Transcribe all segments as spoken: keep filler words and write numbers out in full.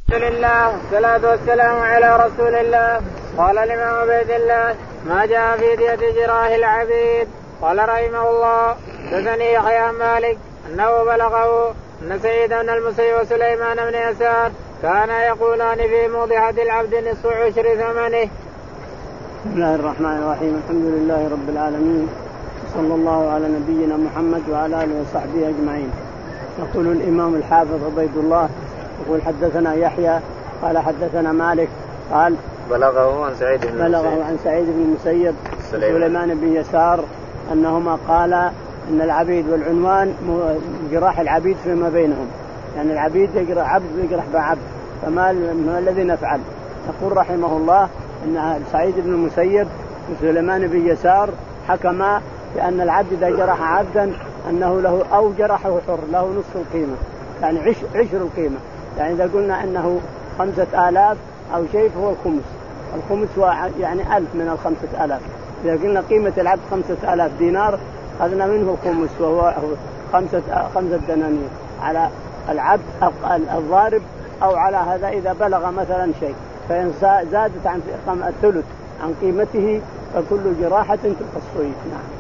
الحمد لله والصلاة والسلام على رسول الله. قال الإمام عبيد الله ما جاء في دية جراح العبيد. قال رحمه الله حدثني يحيى عن مالك أنه بلغه أن سعيد بن المسيب وسليمان بن يسار كانا يقولان في موضحة العبد نصف عشر ثمنه. بسم الله الرحمن الرحيم. الحمد لله رب العالمين صلى الله على نبينا محمد وعلى آله وصحبه أجمعين. يقول الإمام الحافظ عبيد الله يقول حدثنا يحيى قال حدثنا مالك قال بلغه عن سعيد بن بلغه عن سعيد بن المسيب وسليمان بن يسار أنهما قال إن العبيد والعنوان جراح العبيد فيما بينهم، يعني العبيد يجرح عبد ويجرح بعبد، فما ما الذي نفعل؟ يقول رحمه الله إن سعيد بن المسيب وسليمان بن يسار حكما بأن العبد إذا جرح عبدا أنه له أو جرحه حر له نصف القيمة، يعني عشر, عشر القيمة. يعني إذا قلنا أنه خمسة آلاف أو شيء فهو الخمس، الخمس هو يعني ألف من الخمسة آلاف. إذا قلنا قيمة العبد خمسة آلاف دينار أخذنا منه الخمس وهو خمسة خمسة دنانير على العبد الضارب، أو على هذا إذا بلغ مثلا شيء فإن زادت عن الثلث عن قيمته فكل جراحة تقصيه. نعم.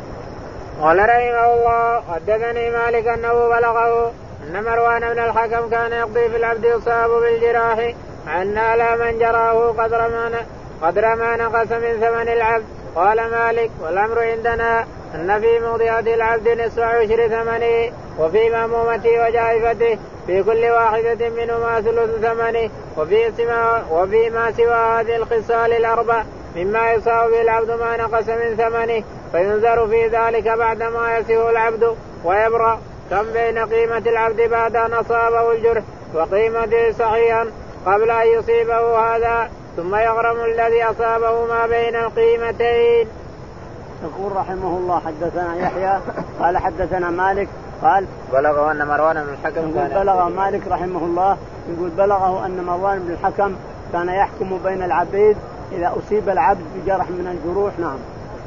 قال رحمه الله حدثني مالك أنه بلغه أن مروان بن الحكم كان يقضي في العبد يصاب بالجراح عن على من جراه قدر ما قدر ما نقص من ثمن العبد. قال مالك والأمر عندنا أن في موضعة العبد نصف عشر ثمنه وفي مأمومته وجائفته في كل واحدة منهما ثلث ثمنه وفي وفي ما سوى هذه الخصال الأربع مما يصاب به العبد ما نقص من ثمنه، فينظر في ذلك بعدما يسيه العبد ويبرأ كم بين قيمة العبد بعد أن أصابه الجرح وقيمته صحيحا قبل أن يصيبه هذا، ثم يغرم الذي أصابه ما بين القيمتين. يقول رحمه الله حدثنا يحيى قال حدثنا مالك قال بلغه أن مروان بن الحكم كان بلغ مالك رحمه الله يقول بلغه أن مروان بن الحكم كان يحكم بين العبيد إذا أصيب العبد بجرح من الجروح. نعم.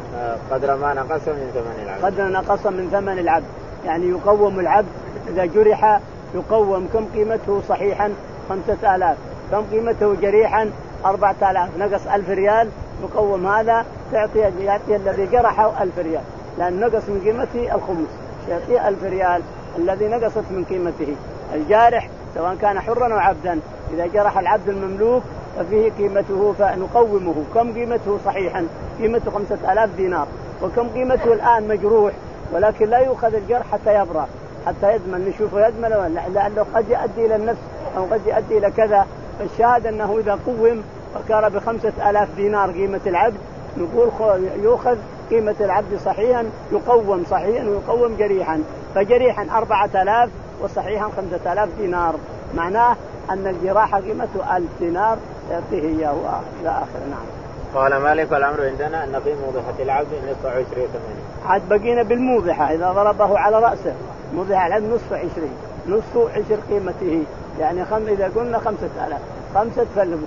قدر ما نقص من ثمن العبد. قدر نقص من ثمن العبد، يعني يقوم العبد إذا جرح يقوم كم قيمته صحيحا خمسة آلاف، كم قيمته جريحا أربعة آلاف، نقص ألف ريال يقوم هذا تعطي يعطي الذي جرحه ألف ريال، لأن نقص من قيمته الخمس يعطي ألف ريال الذي نقصت من قيمته. الجارح سواء كان حرا أو عبدا إذا جرح العبد المملوك ففيه قيمته فنقومه كم قيمته صحيحا، قيمته خمسة آلاف دينار، وكم قيمته الآن مجروح ولكن لا يؤخذ الجرح حتى يبرأ حتى يدمن، نشوفه يدمن ولا لأنه قد يؤدي إلى النفس أو قد يؤدي إلى كذا. فالشاهد أنه إذا قوم وكان بخمسة آلاف دينار قيمة العبد نقول يؤخذ قيمة العبد صحيحا يقوم صحيحا ويقوم جريحا، فجريحا أربعة آلاف وصحيحا خمسة آلاف دينار، معناه أن الجراح قيمته ألف دينار يعطيه إياه إلى آخر. نعم. قال مالك والأمر عندنا أن قيمة موضحة العبد نصف عشر ثمانين. عاد بقينا بالموضحة إذا ضربه على رأسه موضحة العبد نصف عشرين، نصف عشر قيمته، يعني خم إذا قلنا خمسة آلاف خمسة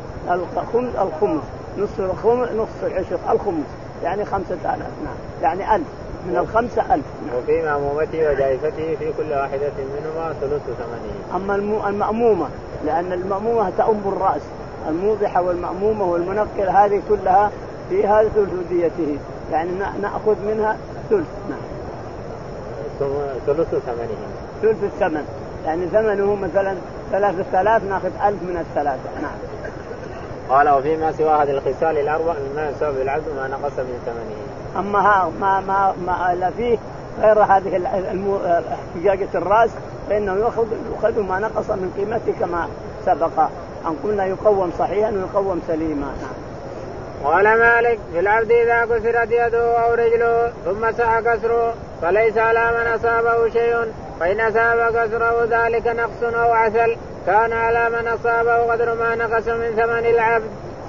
فالخمس الخمس نصف الخمس نصف العشر الخمس يعني خمسة آلاف. نعم. يعني ألف من الخمسة ألف. نعم. وفي مأمومته وجائفته في كل واحدة منهما ثلث ثمنه. أما المأمومة لأن المأمومة تأم الرأس، الموضحة والمأمومة والمنقل هذه كلها فيها ثلث ديته، يعني نأخذ منها ثلث. نعم. ثلث ثمنه ثلث الثمن، يعني ثمنه مثلا ثلاثة آلاف نأخذ ألف من الثلاثة. نعم. قال وفيما سوى هذه الخصال الأربع مما يصاب العبد ما نقص من ثمنه. أما ها ما ما ما لا فيه غير هذه احتجاجة الرأس فإنه يأخذ يأخذ ما نقص من قيمته كما سبق أن قلنا يقوم صحيحا ويقوم سليما. نعم. قال مالك في العبد إذا كسرت يده أو رجله ثم سعى كسره فليس على من أصابه شيء، فإن أصاب كسره ذلك نقص أو عسل كان على من أصابه قدر ما نقص من ثمن العبد.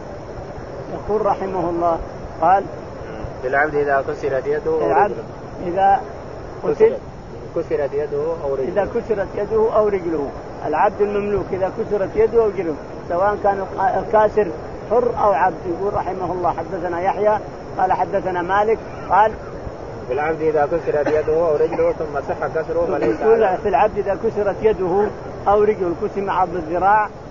يقول رحمه الله قال في العبد إذا كسرت يده أو رجله إذا كسرت كسرت يده أو رجله إذا كسرت يده أو رجله العبد المملوك إذا كسرت يده أو رجله سواء كان الكاسر حر أو عبد. يقول رحمه الله حدثنا يحيى قال حدثنا مالك قال في العبد إذا كسرت يده أو رجله ثم صح كسره فليس على في العبد إذا كسرت يده أو رجله كسر عض الذراع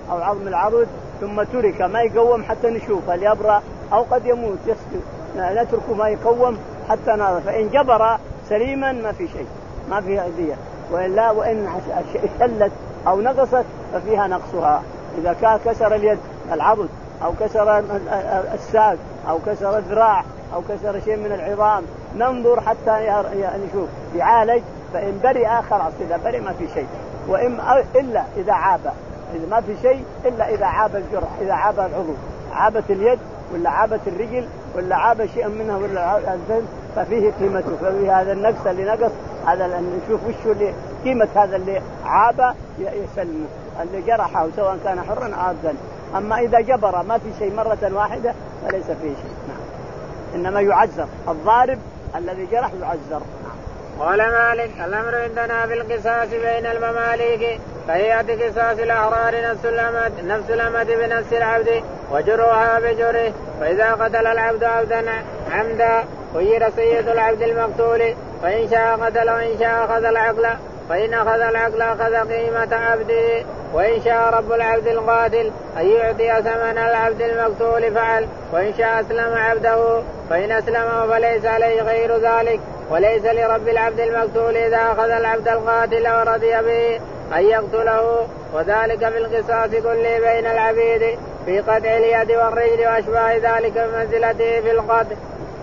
أو عظم العضد ثم ترك ما يقوم حتى نشوف هل يبرأ أو قد يموت يسكت، نترك ما يقوم حتى نرى. فإن جبر سليما ما في شيء، ما فيها أذية، وإلا وإن شلت أو نقصت ففيها نقصها. إذا كان كسر اليد العضد أو كسر الساق أو كسر الذراع أو كسر شيء من العظام ننظر حتى نشوف يعالج، فإن برئ خلاص، إذا برئ ما في شيء. وإما إلا إذا عاب، إذا ما في شيء إلا إذا عاب الجرح، إذا عاب العضو، عابت اليد ولا عابت الرجل ولا عاب شيء منها ولا الذنب ففيه قيمته، ففيه هذا النقص اللي نقص هذا نشوف وش اللي قيمة هذا اللي عاب يسلمه اللي جرحه سواء كان حرا أو عبدا. أما إذا جبر ما في شيء مرة واحدة فليس فيه شيء، نعم. إنما يعذر الضارب الذي جرح يعذر. قال مالك الأمر عندنا بالقصاص بين المماليك فهي قصاص الأحرار نفس الأمد نفس الأمد بنفس العبد وجرها بجره. فإذا قتل العبد عبدا عمدا خير سيد العبد المقتول، فإن شاء قتل وإن شاء أخذ العقل، فإن أخذ العقل أخذ قيمة عبده، وإن شاء رب العبد القاتل أن يعطي ثمن العبد المقتول فعل، وإن شاء أسلم عبده فإن أسلمه فليس عليه غير ذلك. وليس لرب العبد المقتول إذا أخذ العبد القاتل ورضي به أن يقتله، وذلك في القصاص كله بين العبيد في قطع اليد والرجل وأشباه ذلك بمنزلته في القتل.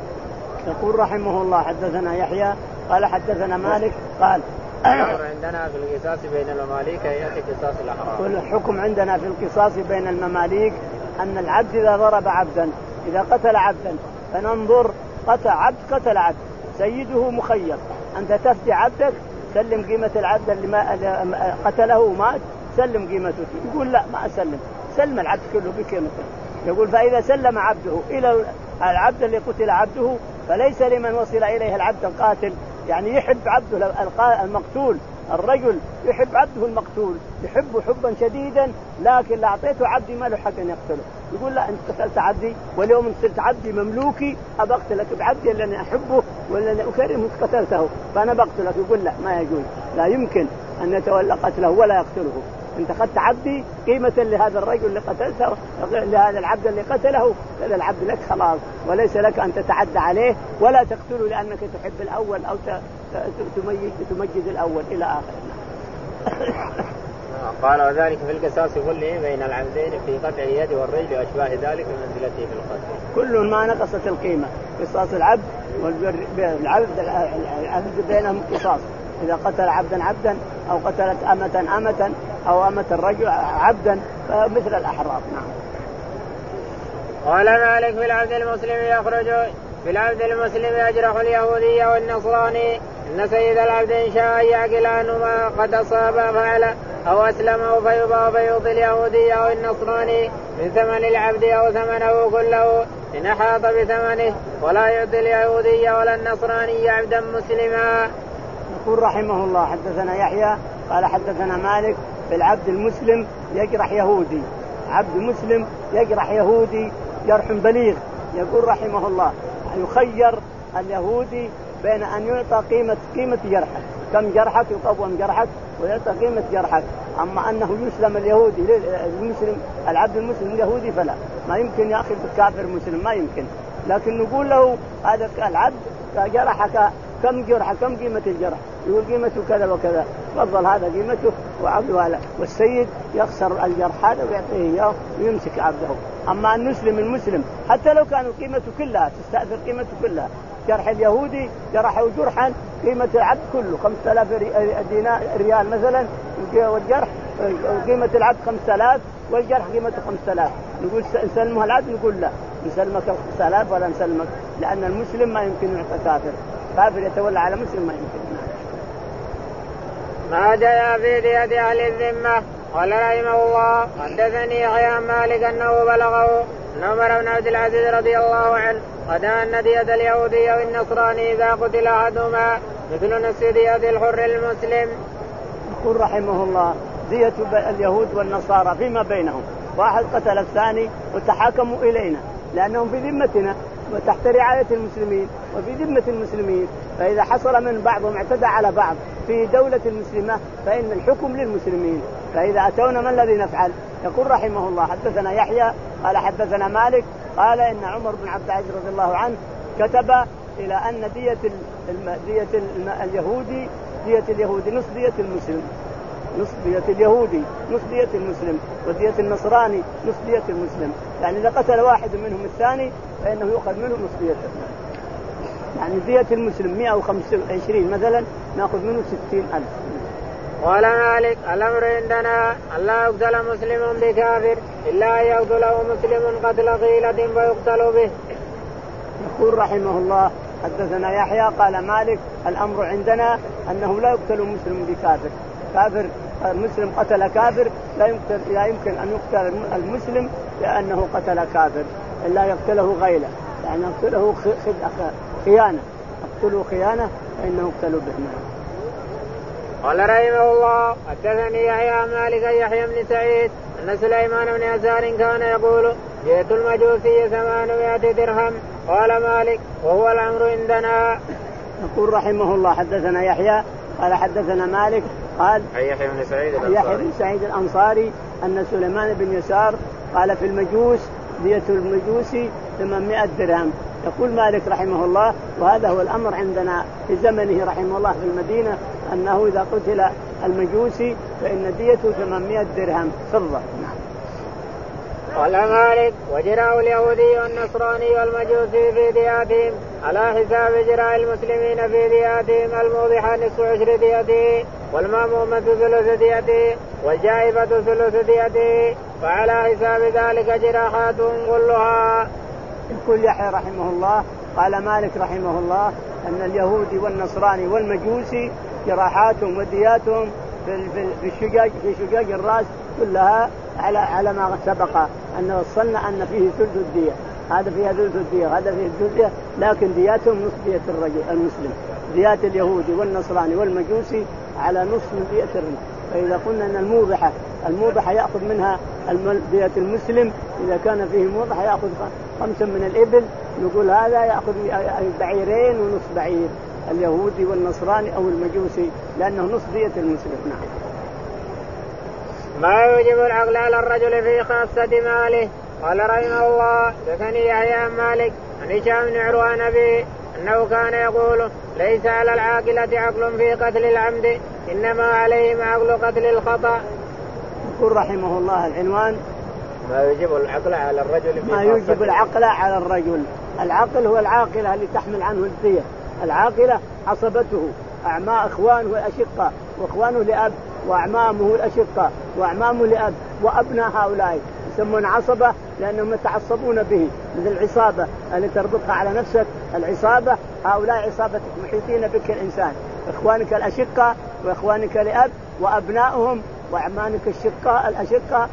يقول رحمه الله حدثنا يحيى قال حدثنا مالك قال عندنا في القصاص بين المماليك يأتي قصاص الأحرار. كل حكم عندنا في القصاص بين المماليك أن العبد إذا ضرب عبدا إذا قتل عبدا فننظر قتل عبد قتل عبد سيده مخير، أنت تفدي عبدك سلم قيمة العبد اللي ما قتله ومات سلم قيمته، يقول لا ما أسلم، سلم العبد كله بقيمته. يقول فإذا سلم عبده إلى العبد اللي قتل عبده فليس لمن وصل إليه العبد القاتل، يعني يحب عبده المقتول، الرجل يحب عبده المقتول يحبه حبا شديدا، لكن لا أعطيته عبدي ما له حق أن يقتله، يقول لا أنت قتلت عبدي واليوم أنت صرت عبدي مملوكي أبى أقتلك بعبدي اللي أنا أحبه ولا أنا أكرمه قتلته فأنا بقتلك، يقول لا ما يجوز، لا يمكن أن يتولى قتله ولا يقتله، أنت أخذت عبدي قيمة لهذا الرجل اللي قتلته لهذا العبد اللي قتله، هذا العبد لك خلاص، وليس لك أن تتعدى عليه ولا تقتله لأنك تحب الأول أو تمجد الأول إلى آخره. قال وذلك في القصاص كله بين العبدين في قطع اليد والرجل وأشباه ذلك من منزلته في القتل. كل ما نقصت القيمة قصاص العبد والعبد العبد بينهم قصاص، إذا قتل عبدا عبدا أو قتلت أمة أمة أو أمة الرجل عبدا مثل الأحرار. نعم. قال مالك في العبد المسلم يخرج في العبد المسلم يجرح اليهودي والنصراني إن سيد العبد إن شاء يعقل عنه ما قد أصاب فعل أو أسلمه فيباع فيعطي اليهودي أو النصراني من ثمن العبد أو ثمنه كله إن أحاط بثمنه، ولا يعطي اليهودي ولا النصراني عبدا مسلما. يقول رحمه الله حدثنا يحيى قال حدثنا مالك في العبد المسلم يجرح يهودي، عبد مسلم يجرح يهودي جرح بليغ. يقول رحمه الله يخير اليهودي بين أن يعطى قيمة قيمة جرحك، كم جرحك يقوم جرحك ويعطى قيمة جرحك، أما أنه يسلم اليهودي المسلم العبد المسلم اليهودي فلا، ما يمكن يأخذ كافر مسلم ما يمكن، لكن نقول له هذا العبد جرحك كم جرح كم قيمة الجرح، يقول قيمته كذا وكذا، تفضل هذا قيمته وعبده هذا، والسيد يخسر الجرح هذا ويعطيه إياه ويمسك عبده. أما أن نسلم المسلم حتى لو كان قيمته كلها تستأثر قيمته كلها، جرح اليهودي جرحه جرحا قيمة العبد كله خمسة آلاف دينار ريال مثلا، والجرح قيمة العبد خمسة آلاف والجرح قيمته خمسة آلاف، نقول نسلمها العبد، نقول لا نسلمك خمسة آلاف ولا نسلمك، لأن المسلم ما يمكن يعطى كافر، كافر يتولى على مسلم ما يمكن. ما جاء في دية أهل الذمة. قال رحمه الله حدثني يحيى مالك أنه بلغه أن عمر بن عبد العزيز رضي الله عنه قد أن دية اليهودي أو النصراني إذا قتل أحدهما مثل نصف دية الحر المسلم. يقول رحمه الله دية اليهود والنصارى فيما بينهم، واحد قتل الثاني وتحاكموا إلينا لأنهم في ذمتنا وتحت رعاية المسلمين وفي ذمة المسلمين، فإذا حصل من بعضهم اعتدى على بعض في دولة المسلمة فإن الحكم للمسلمين، فإذا أتونا ما الذي نفعل؟ يقول رحمه الله حدثنا يحيى قال حدثنا مالك قال إن عمر بن عبد العزيز رضي الله عنه كتب إلى أن دية دية اليهودي دية اليهودي نصف دية المسلم، نصف دية اليهودي نصف دية المسلم، ودية النصراني نصف دية المسلم. يعني إذا قتل واحد منهم الثاني فإنه يؤخذ منه نصف ديته. يعني دية المسلم مئة وخمسة وعشرين مثلا نأخذ منه ستين ألف. قال مالك الأمر عندنا أن لا يقتل مسلم بكافر إلا أن يقتله مسلم قتل غيلة فيقتل به. يقول رحمه الله حدثنا يحيى قال مالك الأمر عندنا أنه لا يقتل مسلم بكافر، كافر مسلم قتل كافر لا يمكن لا يمكن أن يقتل المسلم لأنه قتل كافر إلا يقتله غيلة، يعني يقتله خيانة، يقتله خيانة فإنه يقتل به. قال رحمه الله حدثني يحيى مالك يحيى بن سعيد أن سليمان بن يسار كان يقول جئت المجوسي ثمانمائة درهم. قال مالك وهو الأمر عندنا. يقول رحمه الله حدثنا يحيى قال حدثنا مالك قال يحيى بن سعيد يحيى بن سعيد الأنصاري أن سليمان بن يسار قال في المجوس دية المجوسي ثمانمائة درهم. يقول مالك رحمه الله وهذا هو الأمر عندنا في زمنه رحمه الله في المدينة أنه إذا قتل المجوسي فإن ديته ثمانمائة درهم فضة. قال مالك وجراء اليهودي والنصراني والمجوسي في دياتهم على حساب جراء المسلمين في دياتهم الموضحة نصف عشر ديته والمامومة ثلث ديته والجائفة ثلث ديته فعلى حساب ذلك جراحاتهم كلها. يقول يحيى رحمه الله قال مالك رحمه الله أن اليهودي والنصراني والمجوسي جراحاتهم ودياتهم في الشجاج في شجاج الرأس كلها على على ما سبق أن وصلنا أن فيه ثلث الدية، هذا فيها ثلث الدية هذا فيه ثلث الدية، لكن دياتهم نصف دية الرجل المسلم. ديات اليهودي والنصراني والمجوسي على نصف دية الرجل. فإذا قلنا أن الموضحة الموضحة يأخذ منها دية المسلم إذا كان فيه موضحة يأخذ خمسة من الإبل، نقول هذا يأخذ بعيرين ونصف بعير اليهودي والنصراني أو المجوسي لأنه نصف دية المسلم. نعم. ما يوجب العقل على الرجل في خاصة ماله. قال رحمه الله حدثني يحيى عن مالك عن هشام بن عروة عن أبيه أنه كان يقول ليس على العاقلة عقل في قتل العمد إنما عليهم عقل قتل الخطأ. يقول رحمه الله العنوان ما يوجب العقل على الرجل في ما يوجب العقل على الرجل. العقل هو العاقلة اللي تحمل عنه الدية. العاقلة عصبته أعماء إخوانه الأشقاء وإخوانه لأب وأعمامه الأشقاء وأعمامه لأب وأبناء هؤلاء يسمون عصبة لأنهم يتعصبون به، مثل العصابة اللي تربطها على نفسك. العصابة هؤلاء عصابتك محيطين بك الإنسان، إخوانك الأشقاء وإخوانك لأب وأبنائهم وعمانك الشقاء الأشقاء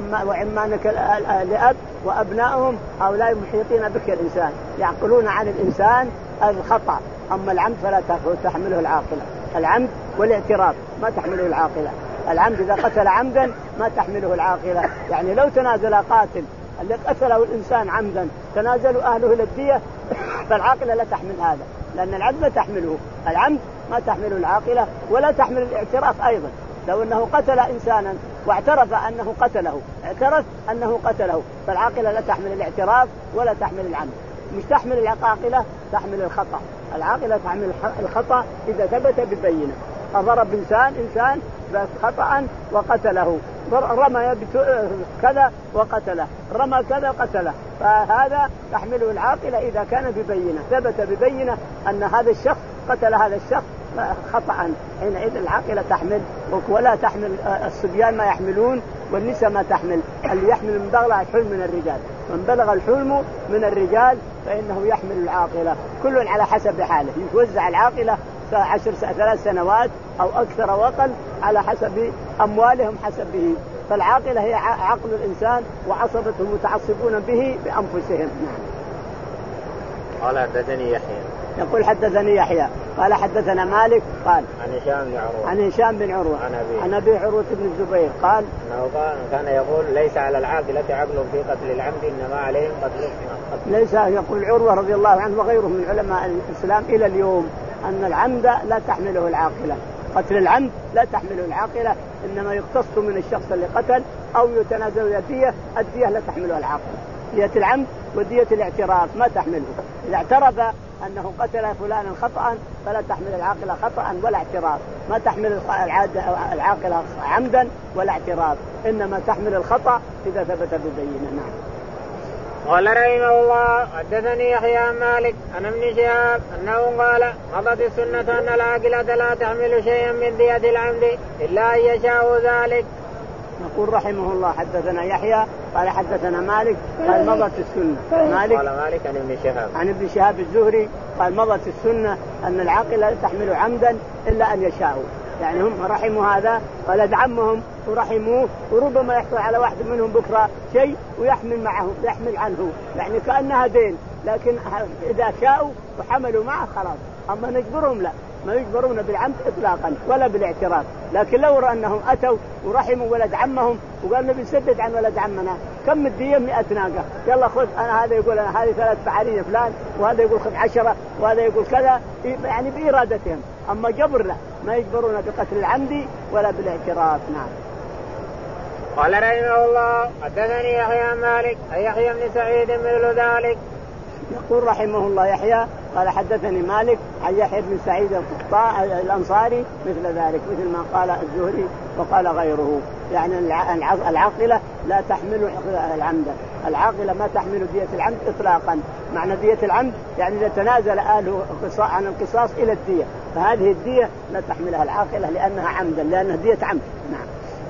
وعمانك لأب وأبنائهم هؤلاء محيطين بك الإنسان يعقلون عن الإنسان الخطأ. أما العمد فلا تحمله العاقلة، العمد والاعتراف ما تحمله العاقلة. العمد إذا قتل عمدا ما تحمله العاقلة، يعني لو تنازل قاتل اللي قتله الإنسان عمدا تنازلوا أهله للدية فالعاقلة لا تحمل هذا، لأن العمد لا تحمله العمد ما تحمله العاقلة ولا تحمل الاعتراف أيضا. لو أنه قتل إنسانا واعترف أنه قتله اعترف أنه قتله فالعاقلة لا تحمل الاعتراف ولا تحمل العمد. مش تحمل العاقلة تحمل الخطأ. العاقلة تحمل الخطأ إذا ثبت ببينة. ضرب إنسان إنسان خطأ وقتله، رمى كذا وقتله، رمى كذا وقتله، فهذا تحمله العاقلة إذا كان ببينة ثبت ببينة أن هذا الشخص قتل هذا الشخص خطأ، حينئذ العاقلة تحمل. ولا تحمل الصبيان ما يحملون والنساء ما تحمل. اللي يحمل من بلغ الحلم من الرجال، من بلغ الحلم من الرجال فإنه يحمل العاقلة. كل على حسب حاله، يتوزع العاقلة عشر ثلاث سنوات أو أكثر وأقل على حسب أموالهم حسبه. فالعاقلة هي عقل الإنسان وعصبته متعصبون به بأنفسهم. قال حدثني يحيى يقول حدثني يحيى قال حدثنا مالك قال عن هشام بن عروة عن هشام بن عروة عن أبي عروة بن الزبير قال أنه كان يقول ليس على العاقلة عقل في قتل العمد إنما عليهم قتل. ليس يقول عروة رضي الله عنه وغيره من علماء الإسلام إلى اليوم أن العمد لا تحمله العاقلة، قتل العمد لا تحمله العاقلة، إنما يقتص من الشخص اللي قتل أو يتنازل الدية، الدية لا تحملها العاقلة، دية العمد ودية الاعتراف ما تحمله. إذا اعترف أنه قتل فلانا خطأ فلا تحمل العاقلة خطأ ولا اعتراف، ما تحمل العاقلة عمدا ولا اعتراف، إنما تحمل الخطأ إذا ثبت ببينة. نعم. قال رحمه الله حدثني يحيى عن مالك عن ابن شهاب أنه قال مضت السنة أن العاقلة لا تحمل شيئا من دية العمد إلا أن يشاء ذلك. يقول رحمه الله حدثنا يحيى قال حدثنا مالك قال مضت السنة. مالك قال مالك عن ابن شهاب عن ابن شهاب الزهري قال مضت السنة أن العاقلة لا تحمل عمدا إلا أن يشاءوا، يعني هم رحموا هذا ولد عمهم ورحموه، وربما يحصل على واحد منهم بكرة شيء ويحمل معه يحمل عنه، يعني كأنها دين، لكن إذا شاءوا وحملوا معه خلاص. أما نجبرهم لا، ما يجبرون بالعمد إطلاقا ولا بالاعتراف، لكن لو رأى أنهم أتوا ورحموا ولد عمهم وقالوا بنسدد عن ولد عمنا كم الدية مئة ناقة، يلا خذ، أنا هذا يقول أنا هذه ثلاث فعالين فلان، وهذا يقول خذ عشرة، وهذا يقول كذا، يعني بإرادتهم. أما جبر لا، ما يجبرون بقتل العمد ولا بالاعتراف. نعم. قال رحمه الله حدثني يحيى عن مالك أي يحيى بن سعيد مثل ذلك. يقول رحمه الله يحيى قال حدثني مالك عن يحيى بن سعيد الأنصاري مثل ذلك، مثل ما قال الزهري وقال غيره، يعني العاقلة لا تحمل العمد، العاقلة ما تحمل دية العمد إطلاقا. معنى دية العمد يعني إذا تنازل أهله عن القصاص إلى الدية، فهذه الدية لا تحملها العاقلة لأنها عمدا، لأنها دية عمد. نعم.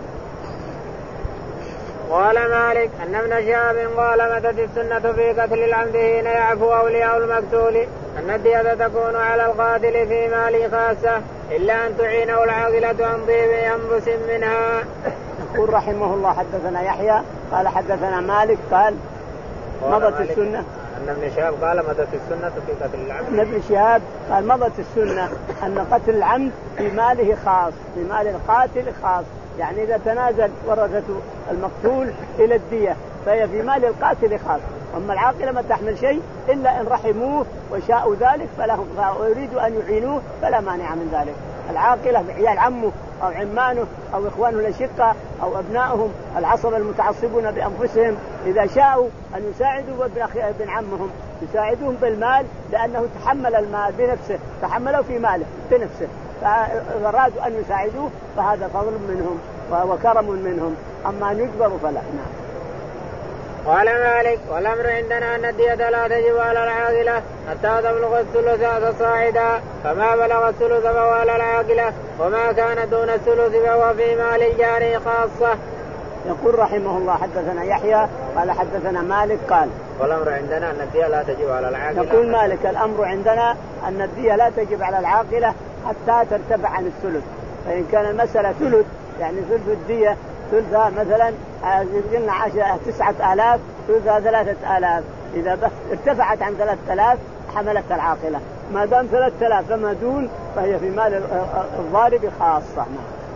قال مالك أن ابن شهاب قال متت السنة في قتل العمد حين يعفو أولياء المقتول أن الدية تكون على القاتل في ماله خاصة إلا أن تعينه العاقلة عن طيب ينبس منها. يقول رحمه الله حدثنا يحيى قال حدثنا مالك قال مضت السنة أن ابن شهاب قال مضت السنة في قتل العمد. ابن شهاب قال مضت السنة أن قتل العمد في ماله خاص، في مال القاتل خاص، يعني إذا تنازل ورثة المقتول إلى الدية فهي في مال القاتل خاص. أما العاقلة ما تحمل شيء إلا إن رحموه وشاءوا ذلك فلهم، ويريدوا أن يعينوه فلا مانع من ذلك. العاقلة بعيال عمه أو عمانه أو إخوانه الأشقة أو أبنائهم العصبة المتعصبون بأنفسهم إذا شاءوا أن يساعدوا ابن عمهم يساعدوهم بالمال، لأنه تحمل المال بنفسه، تحملوا في ماله بنفسه، فأرادوا أن يساعدوه فهذا فضل منهم وكرم منهم. أما أن يجبروا فلا. نعم. قال مالك والأمر عندنا أن الدية لا تجب على العاقلة حتى تبلغ الثلث صاعدا، فما بلغ الثلث فهو على العاقلة، وما كان دون الثلث فهو في مال الجاري خاصة. يقول رحمه الله حدثنا يحيى قال حدثنا مالك قال والأمر عندنا أن الدية لا تجب على العاقلة. يقول مالك الأمر عندنا أن الدية لا تجب على العاقلة حتى ترتفع عن الثلث، فإن كان المسألة ثلث يعني ثلث الدية ثلثها مثلا قلنا عشرة تسعة آلاف ثلثها ثلاثة آلاف، إذا ارتفعت عن ثلاثة آلاف حملت العاقلة، ما دام ثلاثة آلاف فما دون فهي في مال الضارب خاصة.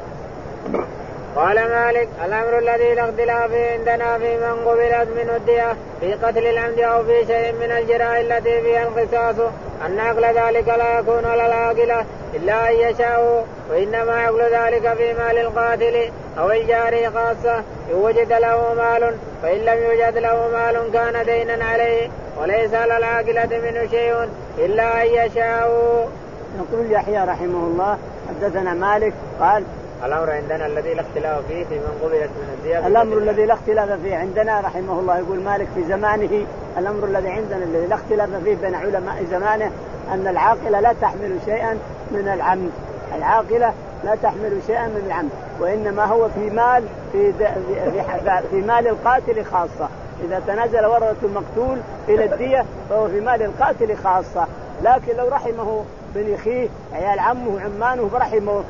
قال مالك الأمر الذي لا اختلاف عندنا في من قبلت منه الدية في قتل العمد أو في شيء من الجراء التي فيها القصاص أن عقل ذلك لا يكون على العاقلة إلا أن يشاء، وإنما عقل ذلك في مال القاتل أو الجاري خاصة إن وجد له مال، فإن لم يوجد له مال كان دينا عليه وليس على العاقلة منه شيء إلا أن يشاء. يقول يحيى رحمه الله حدثنا مالك قال الأمر عندنا الذي لا اختلاف فيه في من قبلت من الدية. الأمر الذي لا اختلاف فيه عندنا رحمه الله يقول مالك في زمانه الأمر الذي عندنا الذي لا اختلاف فيه بين علماء زمانه أن العاقلة لا تحمل شيئا من العمد، العاقلة لا تحمل شيئا من العمد، وإنما هو في مال في, في, في مال القاتل خاصة. إذا تنازل ورثة المقتول إلى الدية فهو في مال القاتل خاصة، لكن لو رحمه بن أخيه عيال عمه وعمانه فرحمه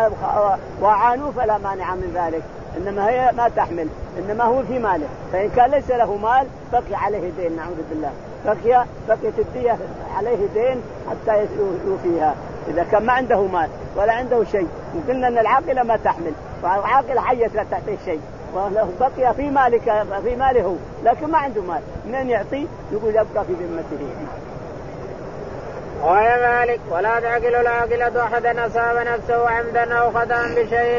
وعانوه فلا مانع من ذلك، إنما هي ما تحمل، إنما هو في ماله، فإن كان ليس له مال بقي عليه دين نعوذ بالله، بقي بقيت الدية عليه دين حتى يوفيها إذا كان ما عنده مال ولا عنده شيء. وقلنا أن العاقلة ما تحمل، فالعاقلة حية لا تعطيه شيء، وله بقي في مالك في ماله لكن ما عنده مال، من يعطي يقول يبقى في ذمته. قال مالك ولا تعقل العاقلة أحدا أصاب نفسه عمدا أو خطأ بشيء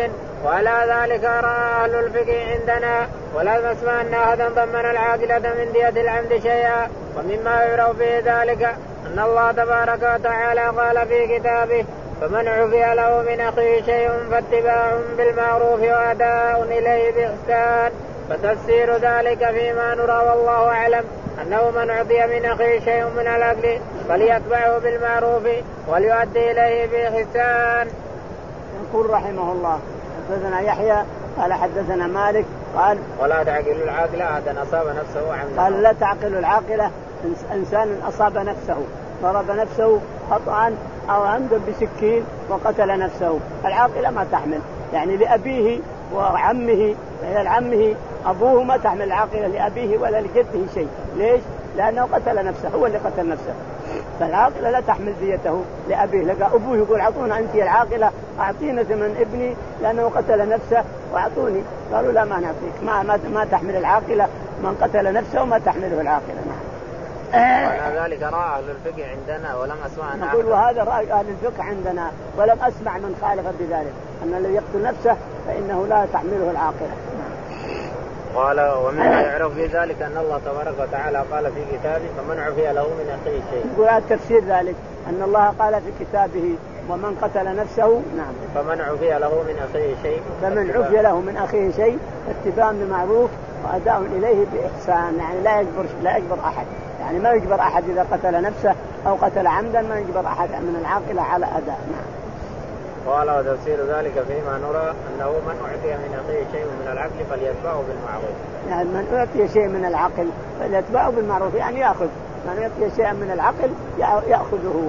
وعلى ذلك رأى أهل الفقه عندنا ولا نسمع أن أحدا ضمن العاقلة من دية العمد شيئا. ومما يعرف به ذلك أن الله تبارك وتعالى قال في كتابه فمن عفي له من أخيه شيء فاتباع بالمعروف وأداء إليه بإحسان. فتفسير ذلك فيما نرى والله أعلم أنه من عطي من أخيه شيء من العقل فليتبعه بالمعروف وليؤدي إليه بإحسان. يقول رحمه الله حدثنا يحيى قال حدثنا مالك قال ولا تعقل العاقل أحدا أصاب نفسه عمدا. قال لا تعقل العاقلة إنسان أصاب نفسه ضرب نفسه خطأ أو عمدا بسكين وقتل نفسه. العاقلة ما تحمل يعني لأبيه وعمه لعمه أبوه ما تحمل العاقلة لأبيه ولا لجده شيء. ليش؟ لأنه قتل نفسه هو اللي قتل نفسه. فالعاقلة لا تحمل ديته لأبيه. لقى أبوه يقول أعطونا أنت العاقلة أعطينا ثمن ابني لأنه قتل نفسه وأعطوني. قالوا لا ما نعطيك. ما, ما, ما تحمل العاقلة من قتل نفسه وما تحمله العاقلة. وعلى ذلك رأى أهل الفقه عندنا ولم أسمع. نقول وهذا رأي أهل الفقه عندنا ولم أسمع من خالف بذلك أن الذي يقتل نفسه فإنه لا تحمله العاقلة. قال ومما يعرف في ذلك أن الله تبارك وتعالى قال في كتابه فمن عفي له من أخيه شيء. يقول هذا تفسير ذلك أن الله قال في كتابه ومن قتل نفسه نعم فمن عفي له من أخيه شيء فمن عفي له من أخيه شيء اتباع بمعروف وأداء إليه بإحسان. يعني لا يجبر لا يجبر أحد يعني ما يجبر أحد إذا قتل نفسه أو قتل عمدا ما يجبر أحد من العاقلة على أداء. قال وتفسير ذلك فيما نرى أنه من أعطي من أخيه شيء من العقل فليتبعه بالمعروف. يعني من أعطي شيء من العقل فليتبعه بالمعروف يعني يأخذ من أعطي شيئا من العقل يأخذه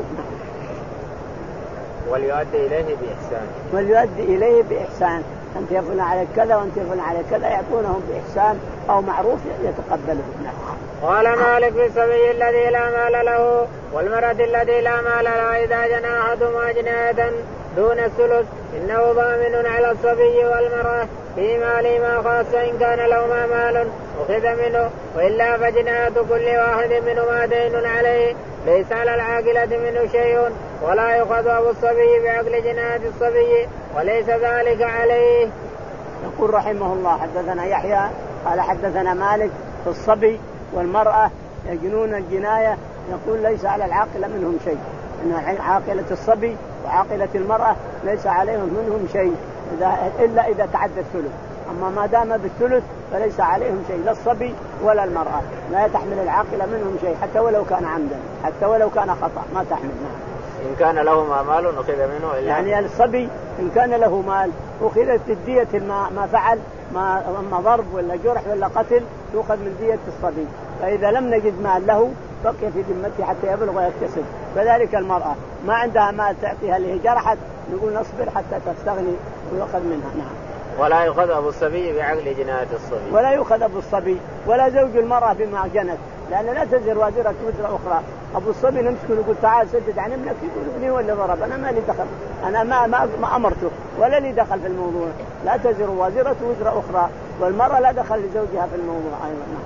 وليؤدي إليه بإحسان. وليؤدي إليه بإحسان. أنت يفعل عليك كذا وأنت يفعل عليك كذا يعطونهم بإحسان أو معروف يتقبله. قال مالك في الصبي الذي لا مال له والمرأة الذي لا مال لها إذا جنى أحدهما جناية دون الثلث إنه ضامن على الصبي والمرأة في مال ما خاص إن كان لهما مال أخذ منه وإلا فجناية كل واحد منهما دين عليه ليس على العاقلة منه شيء ولا يؤخذ أبو الصبي بعقل جناية الصبي وليس ذلك عليه. يقول رحمه الله حدثنا يحيى قال حدثنا مالك في الصبي والمرأة يجنون الجناية يقول ليس على العاقلة منهم شيء. إن عاقلة الصبي وعاقلة المرأة ليس عليهم منهم شيء إلا إذا تعدى الثلث. أما ما دام بالثلث فليس عليهم شيء لا الصبي ولا المرأة. لا تحمل العاقلة منهم شيء حتى ولو كان عمدا حتى ولو كان خطأ ما تحمل. إن كان له مال أخذ منه إلا يعني الصبي إن كان له مال أخذت الدية ما فعل ما ما ضرب ولا جرح ولا قتل يؤخذ من دية الصبي. فإذا لم نجد مال له بقي في ذمته حتى يبلغ ويكتسب. كذلك المرأة ما عندها مال تعطيها اللي هي جرحت نقول نصبر حتى تستغني ويؤخذ منها. نعم. ولا يؤخذ أبو الصبي بعقل جناية الصبي. ولا يؤخذ أبو الصبي ولا زوج المرأة بما جنت لأن لا تزر وازرة وزر أخرى. أبو الصبي نمسكه نقول تعال سدد عن ابنك يقول ابني ولا ضرب أنا ما لي دخل أنا ما ما, ما أمرته ولا لي دخل في الموضوع. لا تزر وازرة وزر أخرى والمرأة لا دخل لزوجها في الموضوع أيضا.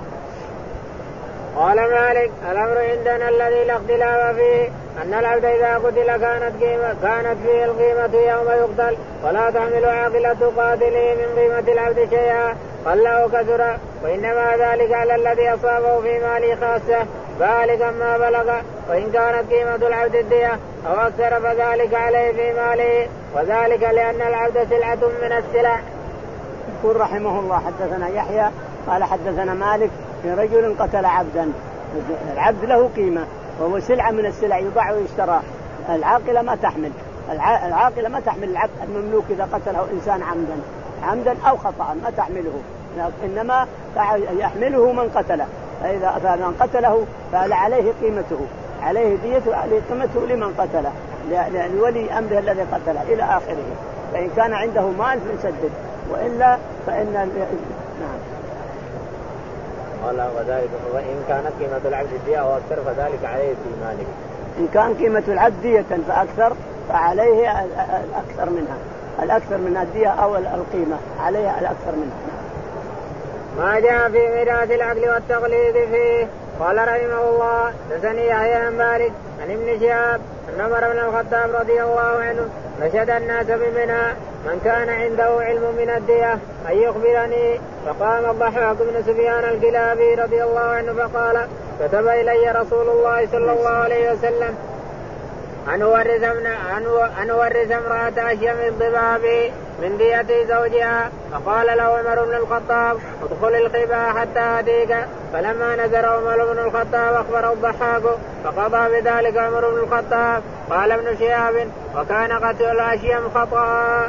قال مالك الأمر عندنا الذي لا اختلاف فيه أن العبد إذا قتل كانت قيمة كانت فيه القيمة يوم يقتل ولا تحمل عاقلة قاتله من قيمة العبد شيئا قل كثر وإنما ذلك على الذي أصابه في ماله خاصة بالغا ما بلغ وإن كانت قيمة العبد الدية أو أكثر فذلك عليه في ماله وذلك لأن العبد سلعة من السلع. يقول رحمه الله حدثنا يحيى قال حدثنا مالك في رجل قتل عبدا. العبد له قيمة وهو سلعة من السلع يباع ويشترى. العاقلة ما تحمل العاقلة ما تحمل العبد المملوك إذا قتله إنسان عمدا عمدا أو خطأ ما تحمله إنما يحمله من قتله. فإذا من قتله فعليه قيمته عليه ديته عليه قيمته لمن قتله لولي أمره الذي قتله إلى آخره. فإن كان عنده مال فيسدد وإلا فإن نعم. قال وذلك وإن كانت قيمة العبد دية أو أكثر فذلك عليه في ماله. إن كان قيمة العبد دية فأكثر فعليه الأكثر منها الأكثر من الدية أو القيمة عليه الأكثر منها. ما جاء في ميراث العقل والتقليد فيه. قال رحمه الله حدثني يحيى عن مالك عن ابن شهاب أن عمر بن الخطاب رضي الله عنه نشد الناس بمنى من كان عنده علم من الدية أن يخبرني. فقام الضحاك بن سفيان الكلابي رضي الله عنه فقال كتب إلي رسول الله صلى الله عليه وسلم أن أورث أن أورث امرأة أشيم الضباب من دية زوجها. فقال له عمر بن الخطاب ادخل الخباء حتى أتيك. فلما نزل عمر بن الخطاب أخبره الضحاك فقضى بذلك عمر بن الخطاب. قال ابن شهاب وكان قتل الأشيم خطأ.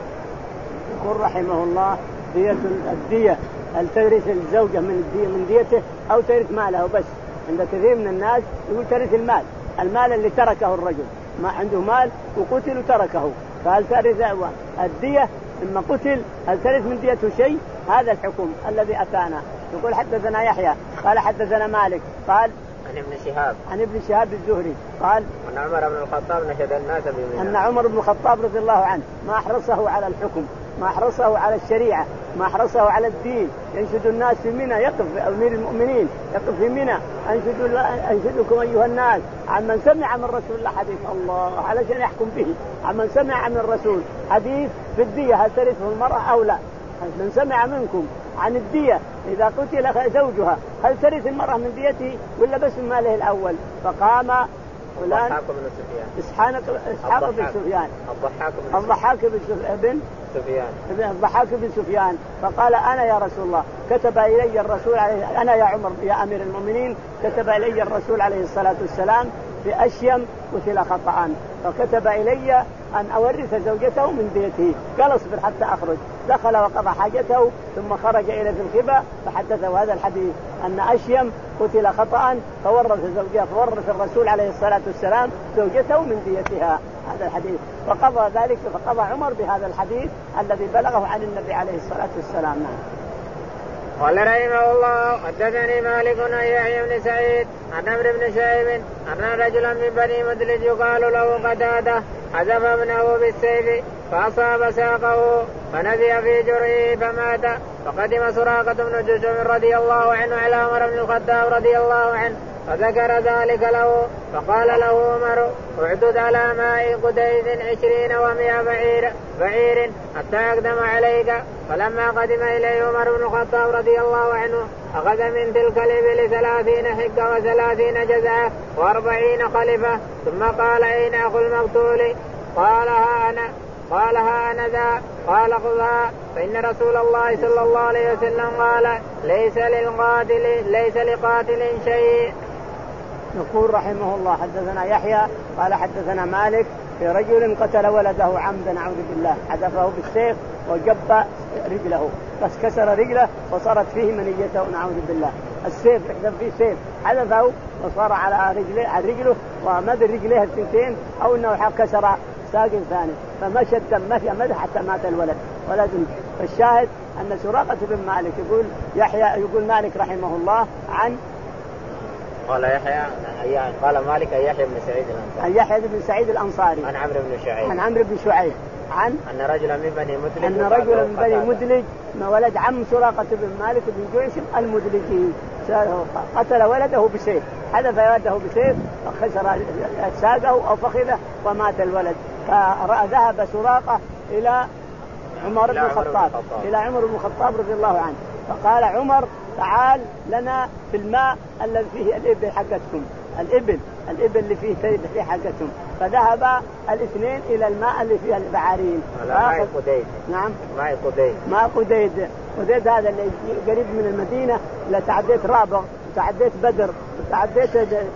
يقول رحمه الله دية الدية هل ترث الزوجة من الدية من ديته أو ترث ماله بس؟ عند كثير من الناس يقول ترث المال، المال اللي تركه الرجل، ما عنده مال وقتل وتركه، فهل ترث الدية إما قتل هل ترث من ديته شيء؟ هذا الحكم الذي أتانا. يقول حدثنا يحيى قال حدثنا مالك قال عن ابن شهاب عن ابن شهاب الزهري قال أن عمر بن الخطاب نشد الناس بمنى أن عمر بن الخطاب رضي الله عنه ما أحرصه على الحكم، ما أحرصه على الشريعة، ما أحرصه على الدين، ينشد الناس في منى، يقف أمير المؤمنين يقف في منى أنشد أنشدكم أيها الناس عمن سمع من رسول الله حديث الله علشان يحكم به، عمن سمع من الرسول حديث في الدية هل ترثه المرأة أو لا؟ من سمع منكم عن الدية إذا قتل زوجها هل ترث المرأة من ديته ولا بس من ماله الأول؟ فقام فلان إسحاق إسحاق بن سفيان الضحاك بن سفيان الضحاك بن سفيان فقال أنا يا رسول الله كتب إلي الرسول عليه أنا يا عمر يا أمير المؤمنين كتب إلي الرسول عليه الصلاة والسلام في أشيم قتل خطأ فكتب إلي أن أورث زوجته من ديته. قال اصبر حتى أخرج. دخل وقضى حاجته ثم خرج إلى ذي الخبا فحدثه هذا الحديث أن أشيم قتل خطأ فورث زوجها فورث الرسول عليه الصلاة والسلام زوجته من ديتها. هذا الحديث فقضى ذلك فقضى عمر بهذا الحديث الذي بلغه عن النبي عليه الصلاة والسلام. قال رحمه الله حدثني مالك عن يحيى بن سعيد عن عمرو بن شعيب أن رجلا من بني مدلج يقال له قتادة حذف ابنه بالسيف فأصاب ساقه فنزع في جرحه فمات. فقدم سراقة بن جشم رضي الله عنه على عمر بن الخطاب رضي الله عنه فذكر ذلك له فقال له عمر اعدد على ماء قديد عشرين ومئة بعير, بعير حتى يقدم عليك. فلما قدم إليه عمر بن الخطاب رضي الله عنه أخذ من تلك الإبل ثلاثين حقة وثلاثين جزعة وأربعين خلفة ثم قال أين أخو المقتول؟ قال ها أنا قال ها أنا ذا. قال خذها فإن رسول الله صلى الله عليه وسلم قال ليس للقاتل ليس لقاتل شيء. يقول رحمه الله حدثنا يحيى قال حدثنا مالك في رجل قتل ولده عمدا نعوذ بالله حذفه بالسيف وجب رجله بس كسر رجله وصارت فيه منيته نعوذ بالله. السيف يحذف فيه سيف حذفه وصار على رجله على رجله ومد رجليه الثنتين أو أنه كسر ساق ثاني فمشى الدم مشى مدى حتى مات الولد ولد. فالشاهد أن سراقة بن مالك يقول يحيى يقول مالك رحمه الله عن قال يحيى قال مالك يحيى بن سعيد الأنصاري عن يحيى بن سعيد الأنصاري عن عمرو بن شعيب عن عمرو بن شعيب عن أن رجلا من بني مدلج أن رجلا من بني مدلج ولد عم سراقة بن مالك بن جعشم المدلجي قتل ولده بسيف حذف ولده بسيف فخسر ساقه أو فخذه ومات الولد. فذهب سراقة إلى عمر بن الخطاب إلى عمر بن الخطاب رضي الله عنه فقال عمر تعال لنا في الماء الذي فيه الإبل حقتكم الإبل الإبل اللي فيه في حقتهم. فذهب الاثنين إلى الماء اللي فيه البعارين. ماء قديد. نعم ماء قديد. ماء قديد. قديد هذا اللي قريب من المدينة لا تعديت رابغ وتعديت بدر وتعديت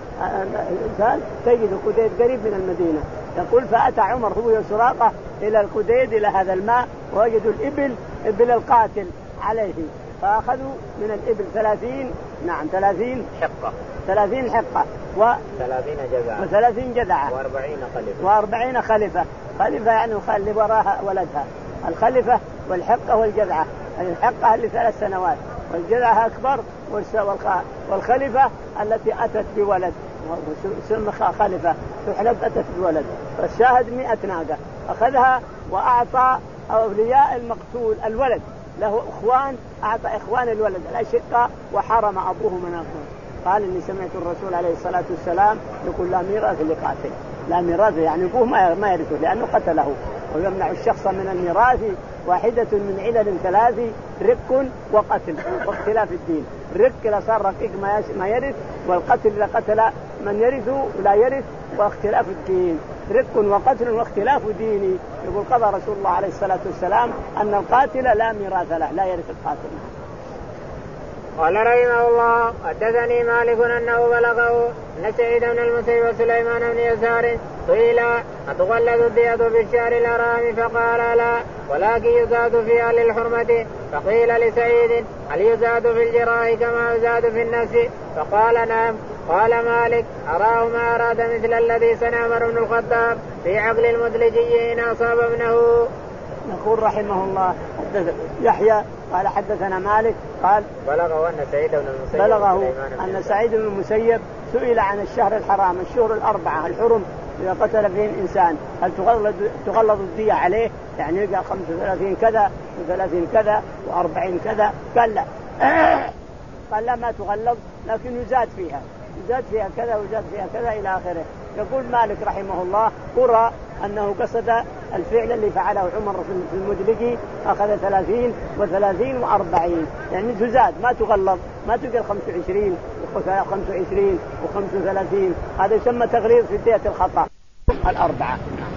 تجد قديد قريب من المدينة. يقول فأتى عمر هو وسراقة إلى القديد إلى هذا الماء ووجدوا الإبل إبل القاتل عليه فأخذوا من الإبل ثلاثين نعم ثلاثين حقة ثلاثين حقة و ثلاثين جذعة وثلاثين جذعة وأربعين خلفة وأربعين خلفة. خلفة يعني اللي وراها ولدها الخلفة والحقة والجذعة. الحقة اللي ثلاث سنوات والجذعة أكبر والخلفة التي أتت بولد سم خلفة تحلب أتت بولد. فالشاهد مئة ناقة أخذها وأعطى أولياء المقتول الولد له إخوان أعطى إخوان الولد الأشقاء وحرم أبوه من أخوه. قال إني سمعت الرسول عليه الصلاة والسلام يقول لا ميراث لقاتل لا ميراث يعني أبوه ما يرثه لأنه قتله ويمنع الشخص من الميراث واحدة من علل ثلاث: رق وقتل واختلاف الدين. الرق إذا صار رقيق ما يرث، والقتل إذا قتل من يرث لا يرث، واختلاف الدين. رق وقتل واختلاف ديني. يقول قضى رسول الله عليه الصلاة والسلام أن القاتل لا ميراث له، لا يرث القاتل. قال رحمه الله: حدثني مالك أنه بلغه أن سعيد بن المسيب وسليمان بن يسار قيل: أتغلظ الدية في الشهر الحرام؟ فقال: لا، ولكن يزاد في أهل الحرمة. فقيل لسعيد: هل يزاد في الجراح كما يزاد في النفس؟ فقال: نعم. قال مالك: أراه ما أراد مثل الذي صنع عمر بن الخطاب في عقل المدلجي إن أصاب ابنه. يقول رحمه الله: حدث يحيى قال حدثنا مالك قال: بلغه أن سعيد بن المسيب بلغه أن سعيد بن المسيب سئل عن الشهر الحرام، الشهر الأربعة الحرم إذا قتل فيه الإنسان هل تغلظ تغلظ الدية عليه؟ يعني يلقى خمسة وثلاثين كذا وثلاثين كذا وأربعين كذا؟ قال لا. قال لا، ما تغلظ، لكن يزاد فيها يزاد فيها كذا ويزاد فيها كذا إلى آخره. يقول مالك رحمه الله: قرأ أنه قصد الفعل اللي فعله عمر في المدلجي، أخذ ثلاثين وثلاثين وأربعين، يعني تزاد ما تغلظ، ما تقل خمسة وعشرين وخمسة وعشرين وخمسة وثلاثين. هذا يسمى تغليظ في دية الخطأ الأربعة.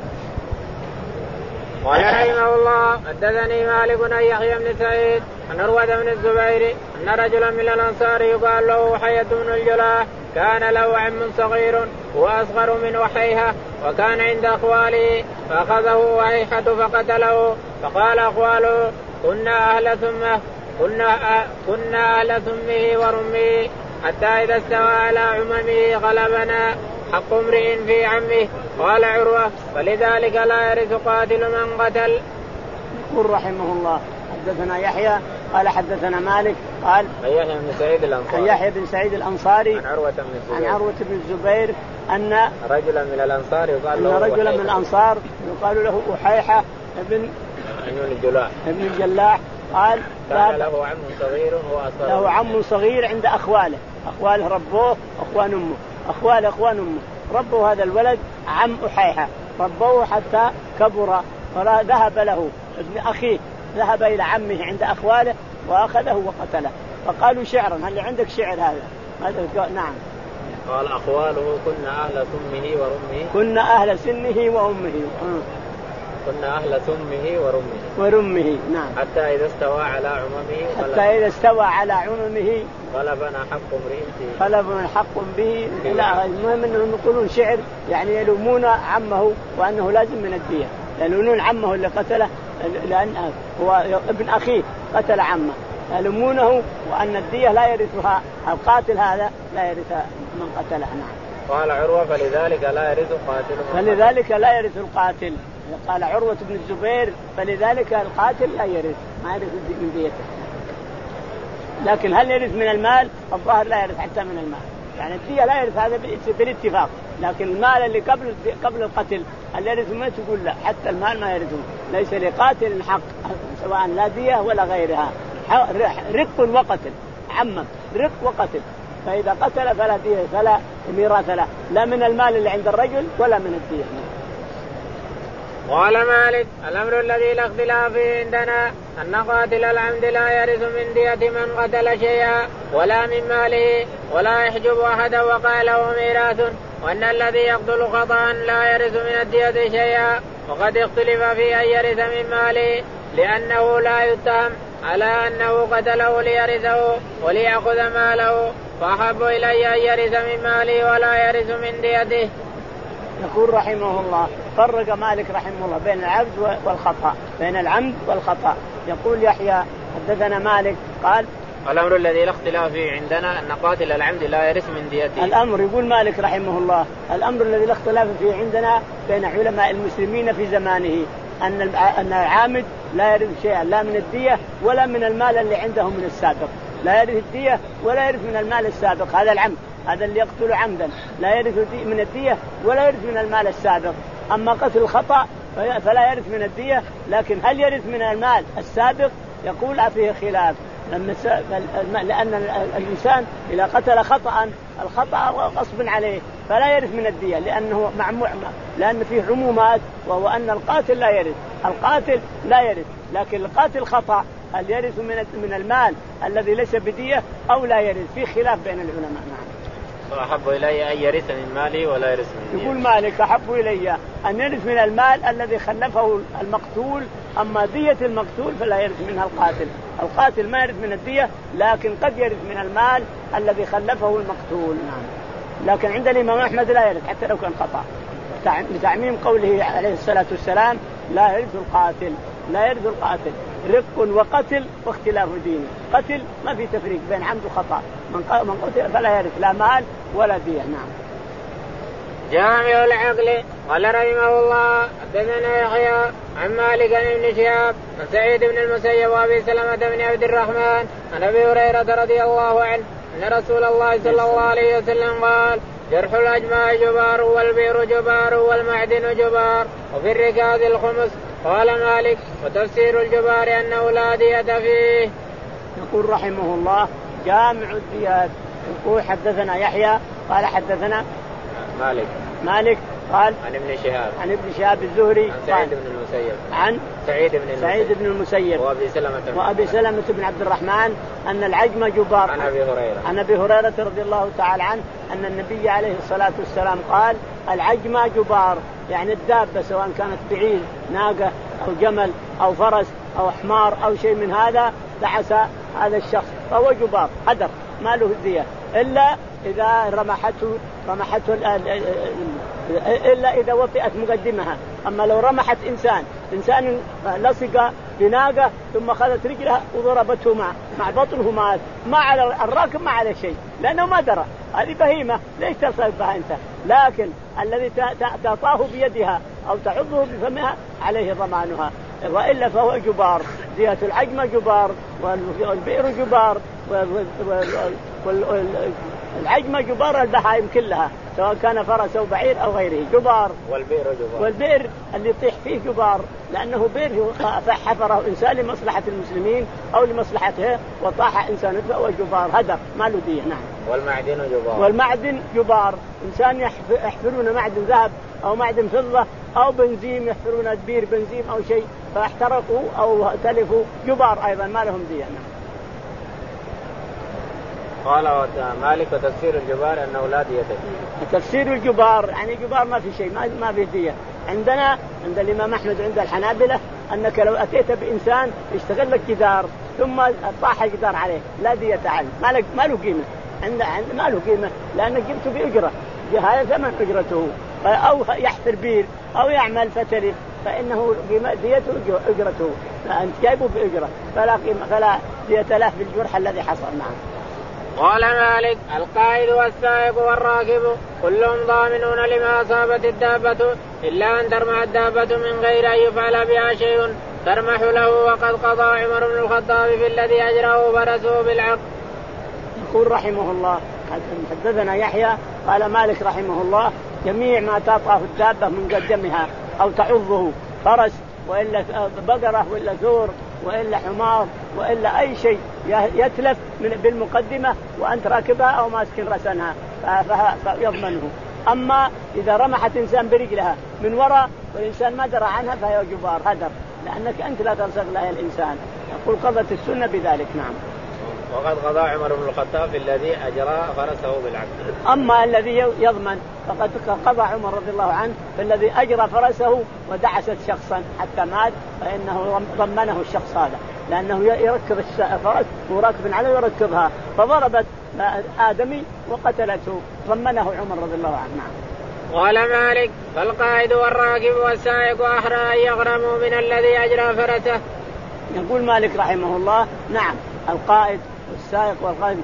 قال رحمه الله: حدثني مالك عن يحيى بن سعيد عن عروة بن الزبير أن رجلا من الأنصار يقال له وحية بن الجلاح كان له عم صغير هو أصغر من وحيها، وكان عند أخواله، فأخذه وحيحة فقتله. فقال أخواله: كنا أهل ثمه كنا, كنا أهل ثمه ورمه، حتى إذا استوى على عممه غلبنا حق امرئ في عمه. قال عروة: فلذلك لا يرث قاتل من قتل. يقول رحمه الله: حدثنا يحيى قال حدثنا مالك قال: يحيى بن سعيد الأنصاري يحيى بن سعيد الأنصاري عن عروة بن الزبير عن عروة بن الزبير أن رجلا من الأنصار يقال له رجلا من الأنصار يقال له أحيحة ابن الجلاح ابن الجلاح قال: كان له عم صغير هو أصغر له عم صغير عند أخواله، أخواله ربوه أخوان أمه، أخوال أخوان أمه ربوا هذا الولد عم أحيحة، ربوه حتى كبر، فذهب له ابن أخيه، ذهب إلى عمه عند أخواله وأخذه وقتله. فقالوا: شعرا، هل عندك شعر هذا؟ هذا نعم. قال: أخواله كنا أهل ثمه ورمه كنا أهل سنه وأمه كنا أهل ثمه ورمه ورمه نعم. حتى إذا استوى على عممه حتى إذا استوى على عممه غلبنا حق امرئ فيه غلبنا حق به. لا، المهم أنهم يقولون شعر، يعني يلومون عمه وأنه لازم من الدية، يلومون عمه اللي قتله لأن هو ابن أخيه قتل عمه، يلومونه وأن الدية لا يرثها القاتل، هذا لا يرث من قتله. نعم. قال عروة: فلذلك لا يرث قاتل فلذلك لا يرث القاتل. قال عروة بن الزبير: فلذلك القاتل لا يرث، ما يرث من ديته. لكن هل يرث من المال؟ الظاهر لا يرث حتى من المال، يعني الدية لا يرث، هذا بالاتفاق. لكن المال اللي قبل قبل القتل هل يرث منه؟ تقول لا، حتى المال ما يرثه، ليس لقاتل حق سواء لا دية ولا غيرها. رق وقتل، عمم رق وقتل، فإذا قتل فلا دية فلا ميراث له، لا من المال اللي عند الرجل ولا من الدية. قال مالك: الأمر الذي لا اختلاف فيه عندنا أن قاتل العمد لا يرث من دية من قتل شيئا ولا من ماله ولا يحجب أحدا وقال له ميراث، وأن الذي يقتل خطأ لا يرث من الدية شيئا. وقد اختلف في أن يرث من ماله، لأنه لا يتهم على أنه قتله ليرثه وليأخذ ماله، فأحب إلي أن يرث من ماله ولا يرث من ديته. يقول رحمه الله: فرق مالك رحمه الله بين العبد والخطأ، بين العمد والخطأ. يقول يحيى: حدثنا مالك قال: الأمر الذي لا اختلاف فيه عندنا أن قاتل العمد لا يرث من ديته. الأمر، يقول مالك رحمه الله: الأمر الذي لا اختلاف فيه عندنا بين علماء المسلمين في زمانه أن أن العامد لا يرث شيئا، لا من الدية ولا من المال اللي عنده من السابق، لا يرث الدية ولا يرث من المال السابق. هذا العمد، هذا اللي يقتل عمدا لا يرث من الدية ولا يرث من المال السابق. أما قتل الخطأ فلا يرث من الدية، لكن هل يرث من المال السابق؟ يقول فيه خلاف، لأن الإنسان إذا قتل خطأ، الخطأ غصب عليه فلا يرث من الدية، لأنه معموع، لأن فيه عمومات، وهو أن القاتل لا يرث، القاتل لا يرث، لكن القاتل خطأ هل يرث من من المال الذي ليس بدية أو لا يرث؟ في خلاف بين العلماء. نعم. أحب إلي أن يرث من مالي ولا يرث من دية. يقول مالك أحب إلي أن يرث من المال الذي خلفه المقتول، أما دية المقتول فلا يرث منها القاتل. القاتل ما يرث من الدية، لكن قد يرث من المال الذي خلفه المقتول. نعم. لكن عند الإمام أحمد لا يرث حتى لو كان خطأ، لتعميم قوله عليه الصلاة والسلام لا يرث القاتل، لا يرث القاتل. رق وقتل واختلاف ديني، قتل ما في تفريق بين عمد وخطأ، من قتل فلا يرث لا مال ولا دية. نعم. جامع العقل. قال رحمه الله حدثنا يحيى عن مالك عن ابن شهاب عن سعيد بن المسيب وابي سلمة بن عبد الرحمن عن ابي هريرة رضي الله عنه ان رسول الله صلى الله عليه وسلم قال جرح الأجماع جبار والبئر جبار والمعدن جبار وفي الركاز الخمس. قال مالك وتفسير الجبار أنه لا دية فيه. يقول رحمه الله جامع الديات. يقول حدثنا يحيى قال حدثنا مالك مالك قال عن ابن شهاب عن ابن شهاب الزهري عن سعيد بن المسيب عن سعيد بن المسيب, سعيد بن المسيب وأبي سلمة وأبي سلمة بن عبد الرحمن أن العجم جبار. عن أبي هريرة عن أبي هريرة رضي الله تعالى عنه أن النبي عليه الصلاة والسلام قال العجم جبار، يعني الدابة سواء كانت بعير ناقة أو جمل أو فرس أو حمار أو شيء من هذا دعس هذا الشخص فهو جبار هدر ما له الدية إلا إذا رمحته رمحته إلا إذا وطئت مقدمها. أما لو رمحت إنسان إنسان لصق بناقة ثم أخذت رجلها وضربته مع مع بطنه مات، ما على الراكب ما على شيء لأنه ما درى، هذه بهيمة ليش تصيب بها أنت؟ لكن الذي تعطاه بيدها أو تعضه بفمها عليه ضمانها، وإلا فهو جبار. دية العجمة جبار والبئر جبار والعجمة جبار البهائم كلها سواء كان فرس أو بعير أو غيره جبار. والبئر جبار والبئر اللي يطيح فيه جبار لأنه بئر حفره إنسان لمصلحة المسلمين أو لمصلحته وطاح إنسان فهو جبار هدر ما له دية. نعم. والمعدن جبار والمعدن جبار إنسان يحفرون معدن ذهب أو معدن فضة أو بنزين يحفرون بير بنزين أو شيء فاحترقوا أو تلفوا جبار أيضا ما لهم دية. نعم. قال مالك وتفسير الجبار أنه لا دية فيه. تفسير الجبار يعني جبار ما في شيء ما ما في دية. عندنا عند الإمام أحمد عند الحنابلة أنك لو أتيت بإنسان يشتغل لك جدار ثم طاح الجدار عليه لا دية عنه ما له ما له قيمة عند ما له قيمة لأنك جبته بأجرة هذا ثمن أجرته، أو يحفر بير أو يعمل فتلف فإنه ديته أجرته أنت جايبه بأجرة فلا قيمة فلا دية له بالجرح الذي حصل. نعم. قال مالك القائد والسائق والراكب كلهم ضامنون لما أصابت الدابة إلا أن ترمح الدابة من غير أن يفعل بها شيء ترمح له. وقد قضى عمر بن الخطاب في الذي أجره فرسه بالعقد. يقول رحمه الله حدثنا يحيى قال مالك رحمه الله جميع ما تطأه الدابة من قدمها أو تعضه فرس وإلا بقرة وإلا ثور وإلا حمار وإلا أي شيء يتلف من بالمقدمة وأنت راكبها أو ماسك رسنها فيضمنه. أما إذا رمحت إنسان برجلها من وراء والإنسان ما درى عنها فهي جبار هدر لأنك أنت لا تلصق لها الإنسان. يقول قضت السنة بذلك. نعم. وقد قضى عمر بن الخطاب الذي أجرى فرسه بالعقد. أما الذي يضمن فقد قضى عمر رضي الله عنه فالذي أجرى فرسه ودعست شخصا حتى مات فإنه ضمنه الشخص هذا لأنه يركب الفرس وراكب عليه يركبها فضربت آدمي وقتلته ضمنه عمر رضي الله عنه. نعم. قال مالك فالقائد والراكب والسائق أحرى أن يغرموا من الذي أجرى فرسه. يقول مالك رحمه الله نعم القائد والسائق والقائد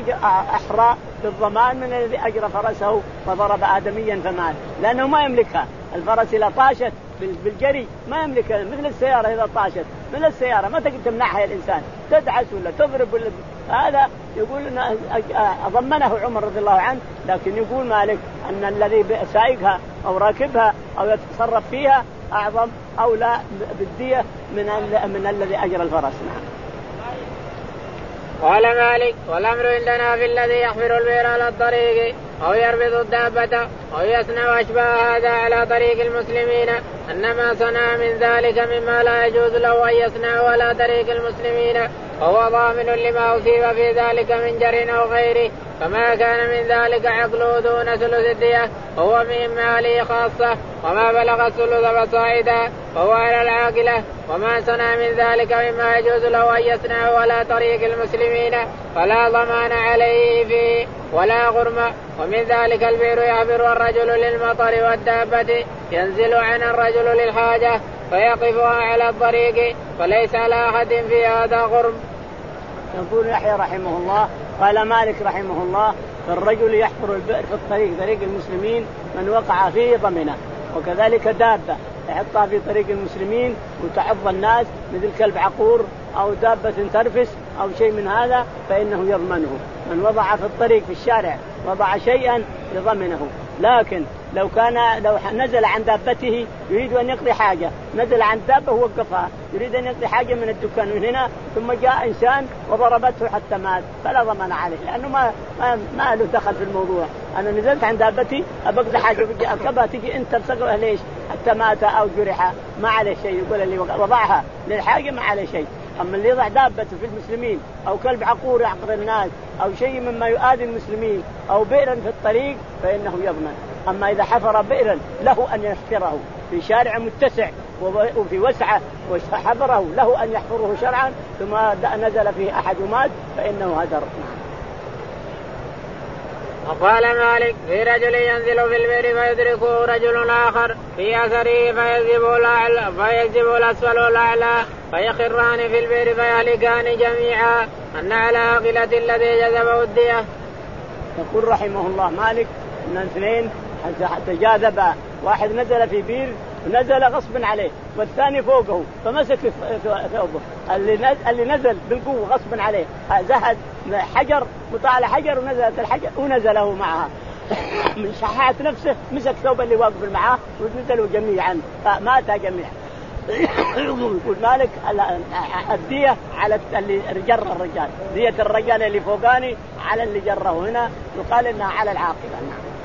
أحرى بالضمان من الذي أجرى فرسه وضرب آدميا فمات لأنه ما يملكها. الفرس إذا طاشت بالجري ما يملكها مثل السيارة إذا طاشت مثل السيارة ما تقدر تمنعها الإنسان تدعس ولا تضرب ولا هذا. يقول أن ضمنه عمر رضي الله عنه لكن يقول مالك أن الذي سائقها أو راكبها أو يتصرف فيها أعظم أو لا بالدية من من الذي أجرى الفرس. نعم. قال مالك والأمر عندنا في الذي يحفر البئر على الطريق أو يربط الدابة أو يصنع أشباه هذا على طريق المسلمين أن ما صنع من ذلك مما لا يجوز له أن يصنعه على طريق المسلمين وهو ضامن لما أصيب في ذلك من جر أو غيره فما كان من ذلك عقله دون ثلث الدية وهو من ماله خاصة وما بلغ الثلث فصاعدا فهو على العاقلة وما صنع من ذلك مما يجوز له أن يصنعه على طريق المسلمين فلا ضمان عليه فيه ولا غرم. ومن ذلك البئر يعبر الرجل للمطر والدابة ينزل عن الرجل للحاجة فيقفها على الطريق فليس على أحد في هذا غرم. يقول يحيى رحمه الله قال مالك رحمه الله فالرجل يحفر البئر في الطريق طريق المسلمين من وقع فيه ضمنه وكذلك دابة يحطها في طريق المسلمين وتعض الناس مثل كلب عقور أو دابة ترفس أو شيء من هذا فإنه يضمنه. من وضع في الطريق في الشارع وضع شيئا يضمنه. لكن لو كان لو نزل عن دابته يريد أن يقضي حاجة نزل عن دابة ووقفها يريد أن يقضي حاجة من الدكان من هنا ثم جاء إنسان وضربته حتى مات فلا ضمان عليه لأنه ما ما, ما له دخل في الموضوع. أنا نزلت عن دابتي أبقضي حاجة بدي أركبها تيجي أنت بسقها ليش حتى مات أو جرح ما عليه شيء. يقول اللي وضعها للحاجة ما عليه شيء. أما اللي يضع دابته في المسلمين أو كلب عقور يعقر الناس أو شيء مما يؤذي المسلمين أو بئرا في الطريق فإنه يضمن. أما إذا حفر بئرا له أن يحفره في شارع متسع وفي وسعة وحفره له أن يحفره شرعا ثم نزل فيه أحد ومات فإنه هدر. وقال مالك في رجل ينزل في البئر فيدركه رجل آخر في أثره فيجذب الأسفل والأعلى فيخران في البئر فيهلكان جميعا أن على عاقلة الذي جذبه الدية. يقول رحمه الله مالك أن اثنين تجاذبا واحد نزل في بير ونزل غصب عليه والثاني فوقه فمسك ثوبه اللي نزل بالقوة غصب عليه زهد حجر وطالع حجر ونزلت الحجر ونزله معها من شحات نفسه مسك ثوب اللي واقف معاه ونزلوا جميعا فمات جميعا. يقول مالك الدية على اللي جر الرجال دية الرجال اللي فوقاني على اللي جره هنا يقال إنها على العاقلة.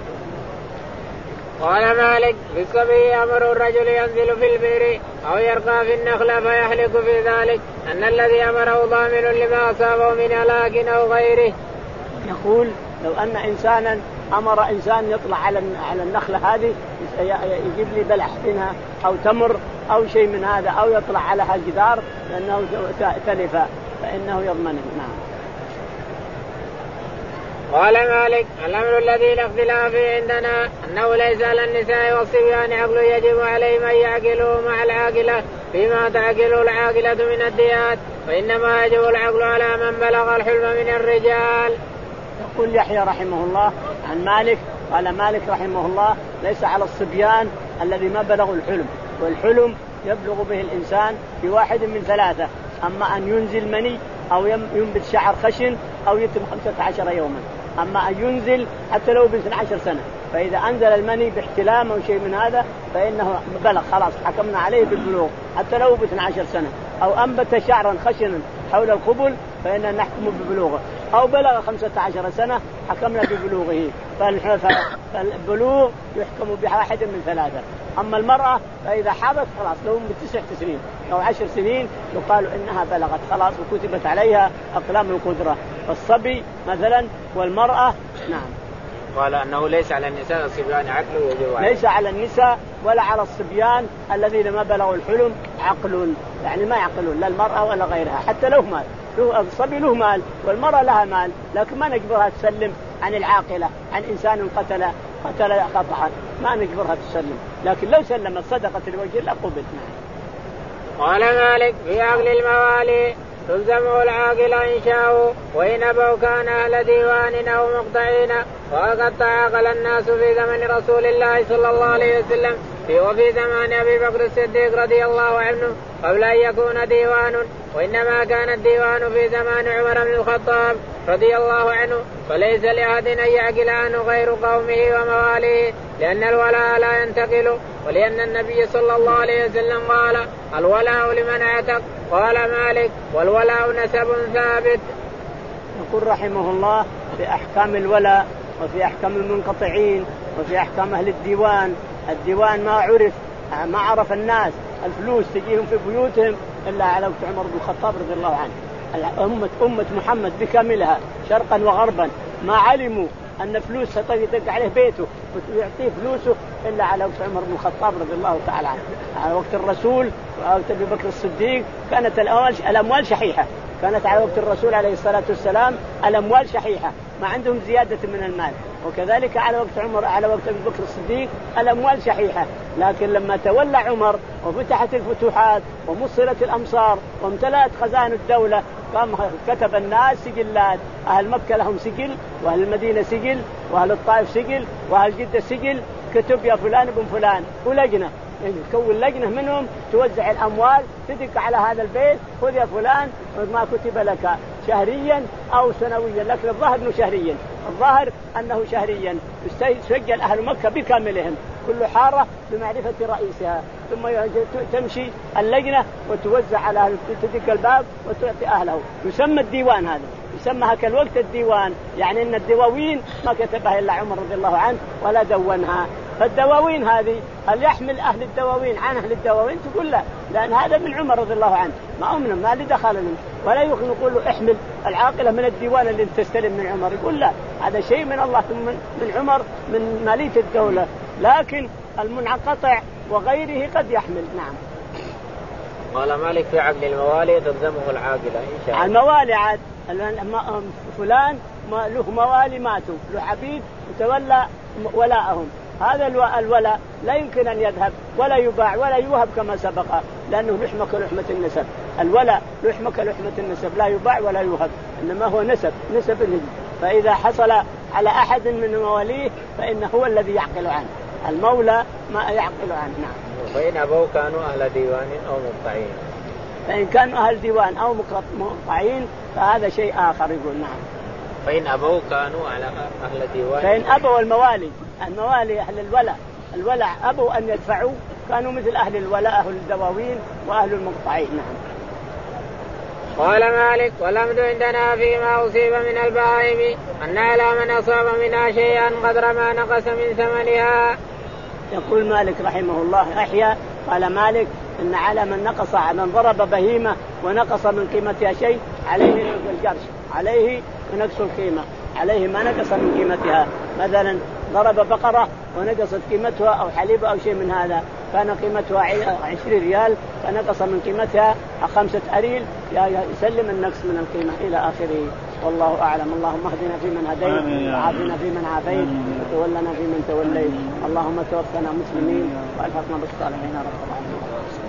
قال مالك في الصبي أمر الرجل ينزل في البئر أو يرقى في النخلة فيحلق في ذلك أن الذي أمره ضامن لما أصابه من هلاك أو غيره. يقول لو أن إنسانا أمر إنسان يطلع على على النخلة هذه يجيب لي بلح منها أو تمر أو شيء من هذا أو يطلع على هالجدار لأنه تلف فإنه يضمنه. نعم. قال مالك الأمر الذي لا اختلاف فيه عندنا أنه ليس على النساء والصبيان عقل يجب عليهم أن يعقلوا مع العاقلة فيما تعقل العاقلة من الديات وإنما يجب العقل على من بلغ الحلم من الرجال. يقول يحيى رحمه الله عن مالك قال مالك رحمه الله ليس على الصبيان الذي ما بلغوا الحلم والحلم يبلغ به الإنسان في واحد من ثلاثة أما أن ينزل مني أو ينبت شعر خشن أو يتم خمسة عشر يوما. أما أن ينزل حتى لو باثنى عشر سنة فإذا أنزل المني باحتلام أو شيء من هذا فإنه بلغ خلاص حكمنا عليه بالبلوغ حتى لو باثنى عشر سنة. أو أنبت شعرا خشنا حول القبل فإننا نحكم ببلوغه أو بلغ خمسة عشر سنة حكمنا ببلوغه. فالبلوغ يحكم بواحد من ثلاثة. أما المرأة فإذا حاضت خلاص لو بتسع سنين أو عشر سنين يقال إنها بلغت خلاص وكتبت عليها أقلام القدرة. فالصبي مثلا والمرأة. نعم. قال أنه ليس على النساء الصبيان عقل يجب ليس على النساء ولا على الصبيان الذين ما بلغوا الحلم عقل يعني ما يعقلون لا المرأة ولا غيرها حتى لو مال الصبي له مال والمرأة لها مال لكن ما نجبرها تسلم عن العاقلة عن إنسان قتل قتل قطعا ما نجبرها تسلم لكن لو سلمت صدقة لوجه الله قبلنا. قال مالك في عقل الموالي تلزمه العاقل إن شاءوا وإن أبوا كان أهل ديوان أو مقطعين وقد تعاقل الناس في زمن رسول الله صلى الله عليه وسلم وفي زمان أبي بكر الصديق رضي الله عنه قبل أن يكون ديوان وإنما كان الديوان في زمان عمر بن الخطاب رضي الله عنه فليس لأحد أن يعقل عنه غير قومه ومواليه لأن الولاء لا ينتقل ولأن النبي صلى الله عليه وسلم قال الولاء لمن اعتق. قال مالك والولاء نسب ثابت. يقول رحمه الله في أحكام الولاء وفي أحكام المنقطعين وفي أحكام أهل الديوان. الديوان ما عرف ما عرف الناس الفلوس تجيهم في بيوتهم إلا على وقت عمر بن الخطاب رضي الله عنه. أمة أمة محمد بكاملها شرقا وغربا ما علموا أن فلوس ستدق عليه بيته ويعطيه فلوسه إلا على وقت عمر بن الخطاب رضي الله تعالى عنه. على وقت الرسول ووقت أبي بكر الصديق كانت الأموال شحيحة، كانت على وقت الرسول عليه الصلاة والسلام الأموال شحيحة ما عندهم زيادة من المال، وكذلك على وقت عمر على وقت أبي بكر الصديق الأموال شحيحة. لكن لما تولى عمر وفتحت الفتوحات ومصلت الأمصار وامتلأت خزائن الدولة قام كتب الناس سجلات، أهل مكة لهم سجل وأهل المدينة سجل وأهل الطائف سجل وأهل جدة سجل، كتب يا فلان ابن فلان ولجنة يعني تكون لجنة منهم توزع الأموال تدق على هذا البيت خذ يا فلان ما كتب لك شهريا أو سنويا، لكن الظاهر أنه شهريا، الظاهر أنه شهريا يسجل أهل مكة بكاملهم كل حارة بمعرفة رئيسها، ثم تمشي اللجنة وتوزع على أهل تلك الباب وتعطي أهله. يسمى الديوان هذا، يسمى هكا الوقت الديوان، يعني أن الدواوين ما كتبها إلا عمر رضي الله عنه ولا دونها. فالدواوين هذه هل يحمل أهل الدواوين عن أهل الدواوين؟ تقول لا، لأن هذا من عمر رضي الله عنه ما أمنا ما لي دخل منه، ولا يمكن نقول له احمل العاقلة من الديوان اللي تستلم من عمر، يقول لا هذا شيء من الله من عمر من مالية الدولة، لكن المنقطع وغيره قد يحمل. نعم. قال مالك في عقد الموالي تلزمه العاقلة إن شاء الله. الموالي عاد فلان ما له موالي ماتوا له عبيد وتولى ولاءهم، هذا الولاء لا يمكن أن يذهب ولا يباع ولا يوهب كما سبق، لأنه لحمة كلحمة النسب. الولاء لحمة كلحمة النسب لا يباع ولا يوهب، إنما هو نسب نسب النسب. فإذا حصل على أحد من مواليه فإنه هو الذي يعقل عنه، المولى ما يعقل عنه. نعم. فإن أبوا كانوا أهل ديوان أو مقطعين، فإن كانوا أهل ديوان أو مقطعين فهذا شيء آخر. يقول نعم. فإن أبوا كانوا على أهل ديوان، فإن أبوا الموالي الموالي أهل الولاء الولاء أبوا أن يدفعوا كانوا مثل أهل الولاء أهل الدواوين وأهل المقطعين. نعم. قال مالك والأمد عندنا فيما أصيب من البهائم أن على من أصاب منها شيئا قدر ما نقص من ثمنها. يقول مالك رحمه الله أحيا قال مالك إن على من نقص من ضرب بهيمة ونقص من قيمتها شيء عليه الجرش، عليه نقص القيمة، عليه ما نقص من قيمتها. مثلا ضرب بقرة ونقصت قيمتها أو حليب أو شيء من هذا، كان قيمتها عشرين ريال فنقص من قيمتها خمسة أريل يسلم النقص من القيمة إلى آخره. والله أعلم. اللهم اهدنا فيمن هديت وعافنا فيمن عافيت وتولنا فيمن توليت، اللهم توفنا مسلمين وألحقنا بالصالحين رب العالمين.